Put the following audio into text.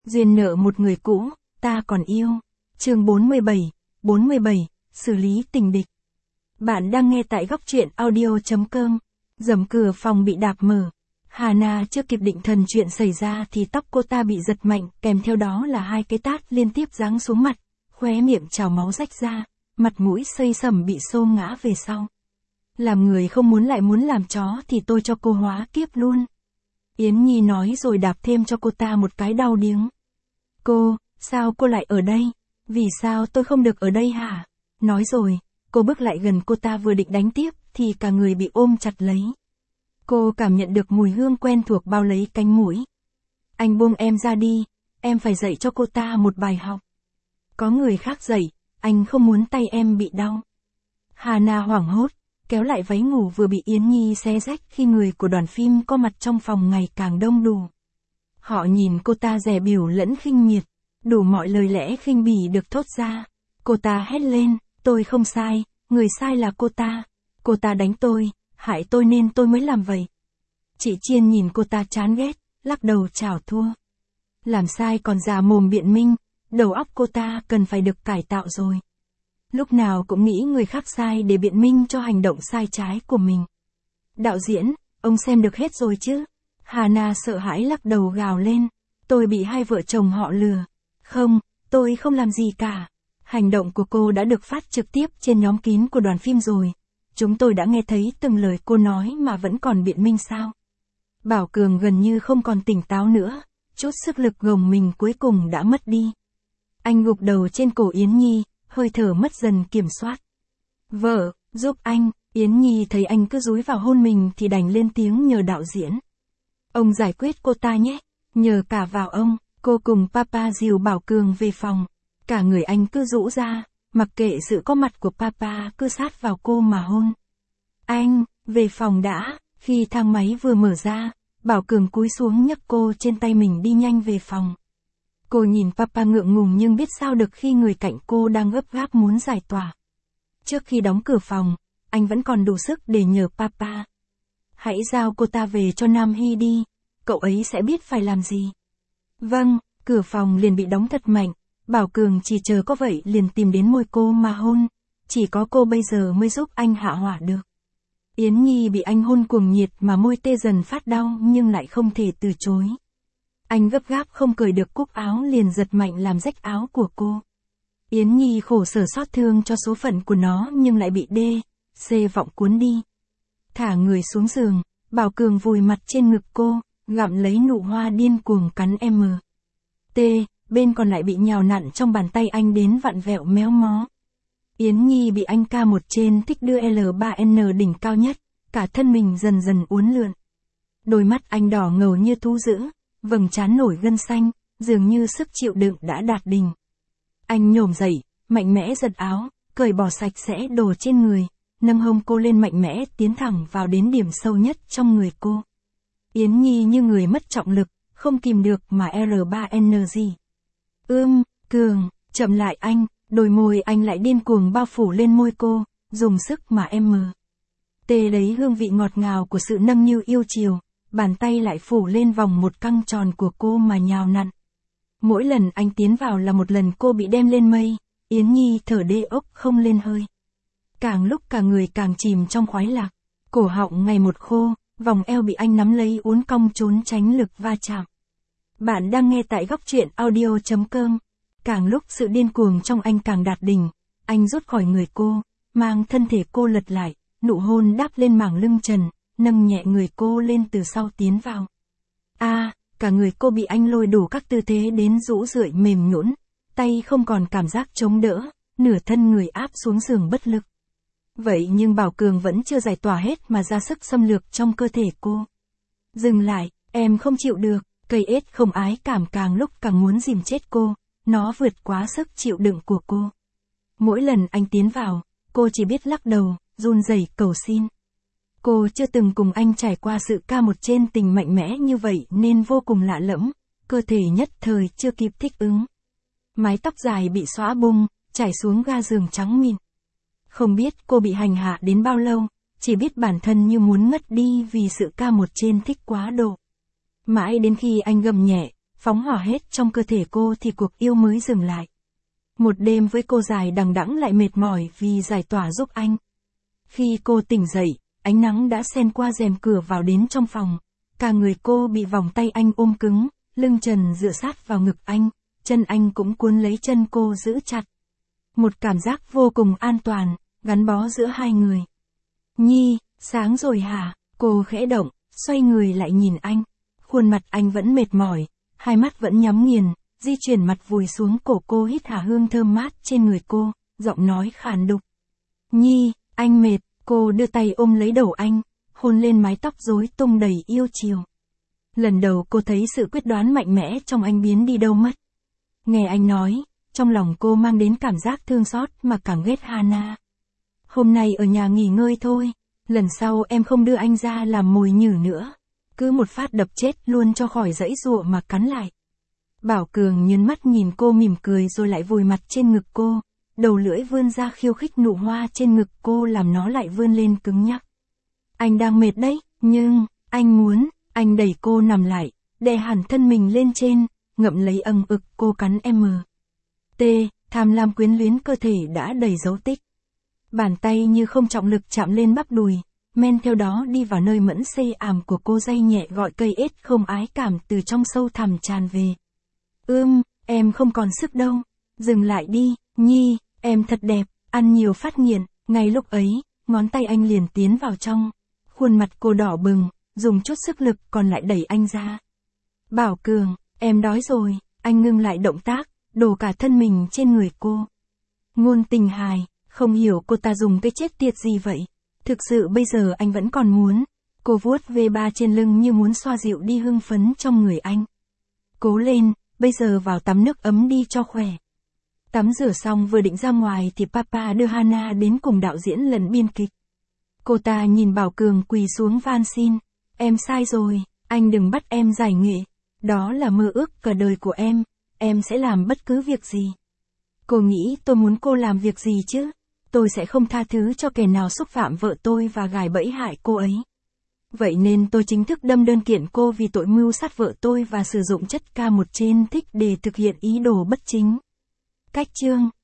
Duyên nợ một người cũ, ta còn yêu. Chương 47, xử lý tình địch. Bạn đang nghe tại góc truyện audio.com. Rầm cửa phòng bị đạp mở. Hana chưa kịp định thần chuyện xảy ra thì tóc cô ta bị giật mạnh, kèm theo đó là 2 cái tát liên tiếp giáng xuống mặt, khóe miệng trào máu rách ra, mặt mũi xây sẩm bị xô ngã về sau. Làm người không muốn lại muốn làm chó thì tôi cho cô hóa kiếp luôn. Yến Nhi nói rồi đạp thêm cho cô ta một cái đau điếng. Cô, sao cô lại ở đây? Vì sao tôi không được ở đây hả? Nói rồi, cô bước lại gần cô ta vừa định đánh tiếp thì cả người bị ôm chặt lấy. Cô cảm nhận được mùi hương quen thuộc bao lấy cánh mũi. Anh buông em ra đi, em phải dạy cho cô ta một bài học. Có người khác dạy, anh không muốn tay em bị đau. Hana hoảng hốt, kéo lại váy ngủ vừa bị Yến Nhi xé rách khi người của đoàn phim có mặt trong phòng ngày càng đông đủ. Họ nhìn cô ta dè bỉu lẫn khinh miệt, đủ mọi lời lẽ khinh bỉ được thốt ra. Cô ta hét lên, tôi không sai, người sai là cô ta. Cô ta đánh tôi, hại tôi nên tôi mới làm vậy. Chị Chiên nhìn cô ta chán ghét, lắc đầu chào thua. Làm sai còn già mồm biện minh, đầu óc cô ta cần phải được cải tạo rồi. Lúc nào cũng nghĩ người khác sai để biện minh cho hành động sai trái của mình. Đạo diễn, ông xem được hết rồi chứ? Hana sợ hãi lắc đầu gào lên. Tôi bị 2 vợ chồng họ lừa. Không, tôi không làm gì cả. Hành động của cô đã được phát trực tiếp trên nhóm kín của đoàn phim rồi. Chúng tôi đã nghe thấy từng lời cô nói mà vẫn còn biện minh sao? Bảo Cường gần như không còn tỉnh táo nữa. Chút sức lực gồng mình cuối cùng đã mất đi. Anh gục đầu trên cổ Yến Nhi, hơi thở mất dần kiểm soát. Vợ, giúp anh. Yến Nhi thấy anh cứ dúi vào hôn mình thì đành lên tiếng nhờ đạo diễn. Ông giải quyết cô ta nhé. Nhờ cả vào ông, cô cùng Papa dìu Bảo Cường về phòng. Cả người anh cứ rũ ra, mặc kệ sự có mặt của Papa cứ sát vào cô mà hôn. Anh, về phòng đã. Khi thang máy vừa mở ra, Bảo Cường cúi xuống nhấc cô trên tay mình đi nhanh về phòng. Cô nhìn Papa ngượng ngùng nhưng biết sao được khi người cạnh cô đang gấp gáp muốn giải tỏa. Trước khi đóng cửa phòng, anh vẫn còn đủ sức để nhờ Papa. Hãy giao cô ta về cho Nam Hy đi, cậu ấy sẽ biết phải làm gì. Vâng, cửa phòng liền bị đóng thật mạnh, Bảo Cường chỉ chờ có vậy liền tìm đến môi cô mà hôn. Chỉ có cô bây giờ mới giúp anh hạ hỏa được. Yến Nhi bị anh hôn cuồng nhiệt mà môi tê dần phát đau nhưng lại không thể từ chối. Anh gấp gáp không cởi được cúc áo liền giật mạnh làm rách áo của cô. Yến Nhi khổ sở xót thương cho số phận của nó nhưng lại bị C vọng cuốn đi. Thả người xuống giường, Bảo Cường vùi mặt trên ngực cô, gặm lấy nụ hoa điên cuồng cắn bên còn lại bị nhào nặn trong bàn tay anh đến vặn vẹo méo mó. Yến Nhi bị anh K1 trên thích đưa L3N đỉnh cao nhất, cả thân mình dần dần uốn lượn. Đôi mắt anh đỏ ngầu như thú dữ, vầng trán nổi gân xanh, dường như sức chịu đựng đã đạt đỉnh. Anh nhổm dậy, mạnh mẽ giật áo, cởi bỏ sạch sẽ đồ trên người, nâng hông cô lên mạnh mẽ tiến thẳng vào đến điểm sâu nhất trong người cô. Yến Nhi như người mất trọng lực, không kìm được mà R3N gì. Cường, chậm lại anh, đôi môi anh lại điên cuồng bao phủ lên môi cô, dùng sức mà lấy hương vị ngọt ngào của sự nâng niu yêu chiều, bàn tay lại phủ lên vòng một căng tròn của cô mà nhào nặn. Mỗi lần anh tiến vào là một lần cô bị đem lên mây, Yến Nhi thở đê ốc không lên hơi. Càng lúc cả người càng chìm trong khoái lạc, cổ họng ngày một khô, vòng eo bị anh nắm lấy uốn cong trốn tránh lực va chạm. Bạn đang nghe tại góc truyện audio.com. Càng lúc sự điên cuồng trong anh càng đạt đỉnh, anh rút khỏi người cô, mang thân thể cô lật lại, nụ hôn đáp lên mảng lưng trần, nâng nhẹ người cô lên từ sau tiến vào. Cả người cô bị anh lôi đủ các tư thế đến rũ rượi mềm nhũn, tay không còn cảm giác chống đỡ, nửa thân người áp xuống giường bất lực. Vậy nhưng Bảo Cường vẫn chưa giải tỏa hết mà ra sức xâm lược trong cơ thể cô. Dừng lại, em không chịu được, cây ết không ái cảm càng lúc càng muốn dìm chết cô, nó vượt quá sức chịu đựng của cô. Mỗi lần anh tiến vào, cô chỉ biết lắc đầu, run rẩy cầu xin. Cô chưa từng cùng anh trải qua sự K1 trên tình mạnh mẽ như vậy nên vô cùng lạ lẫm, cơ thể nhất thời chưa kịp thích ứng. Mái tóc dài bị xõa bung, trải xuống ga giường trắng mịn. Không biết cô bị hành hạ đến bao lâu, chỉ biết bản thân như muốn ngất đi vì sự K1 trên thích quá độ. Mãi đến khi anh gầm nhẹ, phóng hỏa hết trong cơ thể cô thì cuộc yêu mới dừng lại. Một đêm với cô dài đằng đẵng lại mệt mỏi vì giải tỏa giúp anh. Khi cô tỉnh dậy, ánh nắng đã xen qua rèm cửa vào đến trong phòng. Cả người cô bị vòng tay anh ôm cứng, lưng trần dựa sát vào ngực anh, chân anh cũng cuốn lấy chân cô giữ chặt. Một cảm giác vô cùng an toàn, gắn bó giữa hai người. Nhi, sáng rồi hả? Cô khẽ động, xoay người lại nhìn anh. Khuôn mặt anh vẫn mệt mỏi, hai mắt vẫn nhắm nghiền, di chuyển mặt vùi xuống cổ cô hít hà hương thơm mát trên người cô, giọng nói khàn đục. Nhi, anh mệt, cô đưa tay ôm lấy đầu anh, hôn lên mái tóc rối tung đầy yêu chiều. Lần đầu cô thấy sự quyết đoán mạnh mẽ trong anh biến đi đâu mất. Nghe anh nói, trong lòng cô mang đến cảm giác thương xót mà càng ghét Hana. Hôm nay ở nhà nghỉ ngơi thôi, lần sau em không đưa anh ra làm mồi nhử nữa. Cứ một phát đập chết luôn cho khỏi dãy dụa mà cắn lại. Bảo Cường nhướng mắt nhìn cô mỉm cười rồi lại vùi mặt trên ngực cô, đầu lưỡi vươn ra khiêu khích nụ hoa trên ngực cô làm nó lại vươn lên cứng nhắc. Anh đang mệt đấy, nhưng, anh muốn, anh đẩy cô nằm lại, đè hẳn thân mình lên trên, ngậm lấy âng ực cô cắn T, tham lam quyến luyến cơ thể đã đầy dấu tích. Bàn tay như không trọng lực chạm lên bắp đùi, men theo đó đi vào nơi mẫn xây ảm của cô day nhẹ gọi cây ếch không ái cảm từ trong sâu thẳm tràn về. Em không còn sức đâu, dừng lại đi, Nhi, em thật đẹp, ăn nhiều phát nghiện, ngay lúc ấy, ngón tay anh liền tiến vào trong. Khuôn mặt cô đỏ bừng, dùng chút sức lực còn lại đẩy anh ra. Bảo Cường, em đói rồi, anh ngưng lại động tác, đổ cả thân mình trên người cô. Ngôn Tình hài, không hiểu cô ta dùng cái chết tiệt gì vậy. Thực sự bây giờ anh vẫn còn muốn. Cô vuốt về ba trên lưng như muốn xoa dịu đi hưng phấn trong người anh. Cố lên, bây giờ vào tắm nước ấm đi cho khỏe. Tắm rửa xong vừa định ra ngoài thì Papa đưa Hana đến cùng đạo diễn lần biên kịch. Cô ta nhìn Bảo Cường quỳ xuống van xin. Em sai rồi, anh đừng bắt em giải nghệ. Đó là mơ ước cả đời của em sẽ làm bất cứ việc gì. Cô nghĩ tôi muốn cô làm việc gì chứ? Tôi sẽ không tha thứ cho kẻ nào xúc phạm vợ tôi và gài bẫy hại cô ấy. Vậy nên tôi chính thức đâm đơn kiện cô vì tội mưu sát vợ tôi và sử dụng chất K1 trên thích để thực hiện ý đồ bất chính. Cách chương